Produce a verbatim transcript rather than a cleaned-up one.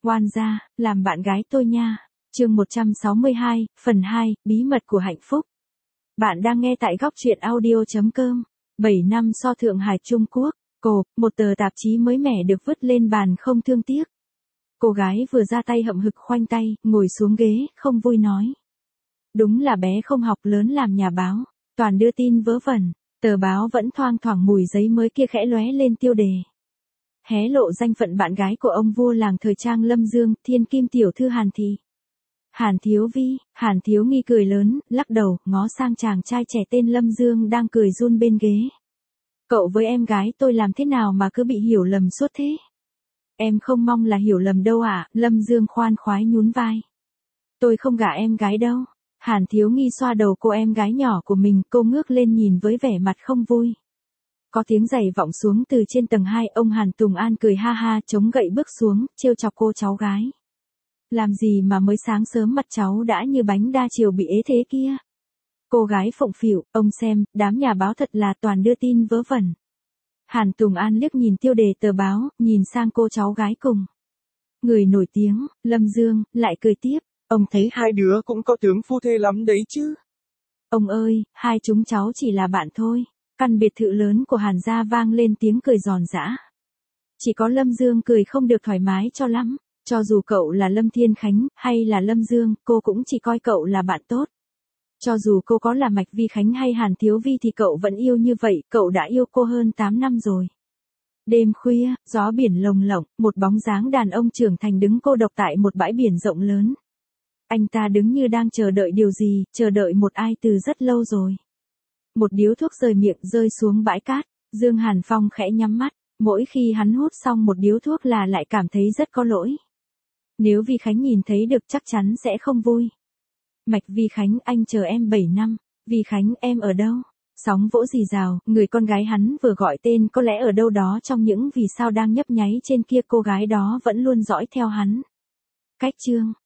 Oan gia, làm bạn gái tôi nha. Chương một trăm sáu mươi hai, phần hai, bí mật của hạnh phúc. Bạn đang nghe tại góc truyện audio chấm com. bảy năm so Thượng Hải Trung Quốc. Cô, một tờ tạp chí mới mẻ được vứt lên bàn không thương tiếc. Cô gái vừa ra tay hậm hực khoanh tay, ngồi xuống ghế, không vui nói. Đúng là bé không học lớn làm nhà báo, toàn đưa tin vớ vẩn. Tờ báo vẫn thoang thoảng mùi giấy mới kia khẽ lóe lên tiêu đề. Hé lộ danh phận bạn gái của ông vua làng thời trang Lâm Dương, thiên kim tiểu thư Hàn Thị. Hàn Thiếu Vi, Hàn Thiếu Nghi cười lớn, lắc đầu, ngó sang chàng trai trẻ tên Lâm Dương đang cười run bên ghế. Cậu với em gái tôi làm thế nào mà cứ bị hiểu lầm suốt thế? Em không mong là hiểu lầm đâu ạ, à? Lâm Dương khoan khoái nhún vai. Tôi không gả em gái đâu. Hàn Thiếu Nghi xoa đầu cô em gái nhỏ của mình, cô ngước lên nhìn với vẻ mặt không vui. Có tiếng giày vọng xuống từ trên tầng hai, ông Hàn Tùng An cười ha ha, chống gậy bước xuống, trêu chọc cô cháu gái. Làm gì mà mới sáng sớm mặt cháu đã như bánh đa chiều bị ế thế kia? Cô gái phụng phịu, ông xem, đám nhà báo thật là toàn đưa tin vớ vẩn. Hàn Tùng An liếc nhìn tiêu đề tờ báo, nhìn sang cô cháu gái cùng. Người nổi tiếng, Lâm Dương, lại cười tiếp, ông thấy hai đứa cũng có tướng phu thê lắm đấy chứ. Ông ơi, hai chúng cháu chỉ là bạn thôi. Căn biệt thự lớn của Hàn gia vang lên tiếng cười giòn giã. Chỉ có Lâm Dương cười không được thoải mái cho lắm. Cho dù cậu là Lâm Thiên Khánh, hay là Lâm Dương, cô cũng chỉ coi cậu là bạn tốt. Cho dù cô có là Mạch Vi Khánh hay Hàn Thiếu Vi thì cậu vẫn yêu như vậy, cậu đã yêu cô hơn tám năm rồi. Đêm khuya, gió biển lồng lộng, một bóng dáng đàn ông trưởng thành đứng cô độc tại một bãi biển rộng lớn. Anh ta đứng như đang chờ đợi điều gì, chờ đợi một ai từ rất lâu rồi. Một điếu thuốc rời miệng rơi xuống bãi cát, Dương Hàn Phong khẽ nhắm mắt, mỗi khi hắn hút xong một điếu thuốc là lại cảm thấy rất có lỗi. Nếu Vi Khánh nhìn thấy được chắc chắn sẽ không vui. Mạch Vi Khánh, anh chờ em bảy năm, Vi Khánh em ở đâu? Sóng vỗ rì rào, người con gái hắn vừa gọi tên có lẽ ở đâu đó trong những vì sao đang nhấp nháy trên kia, cô gái đó vẫn luôn dõi theo hắn. Cách chương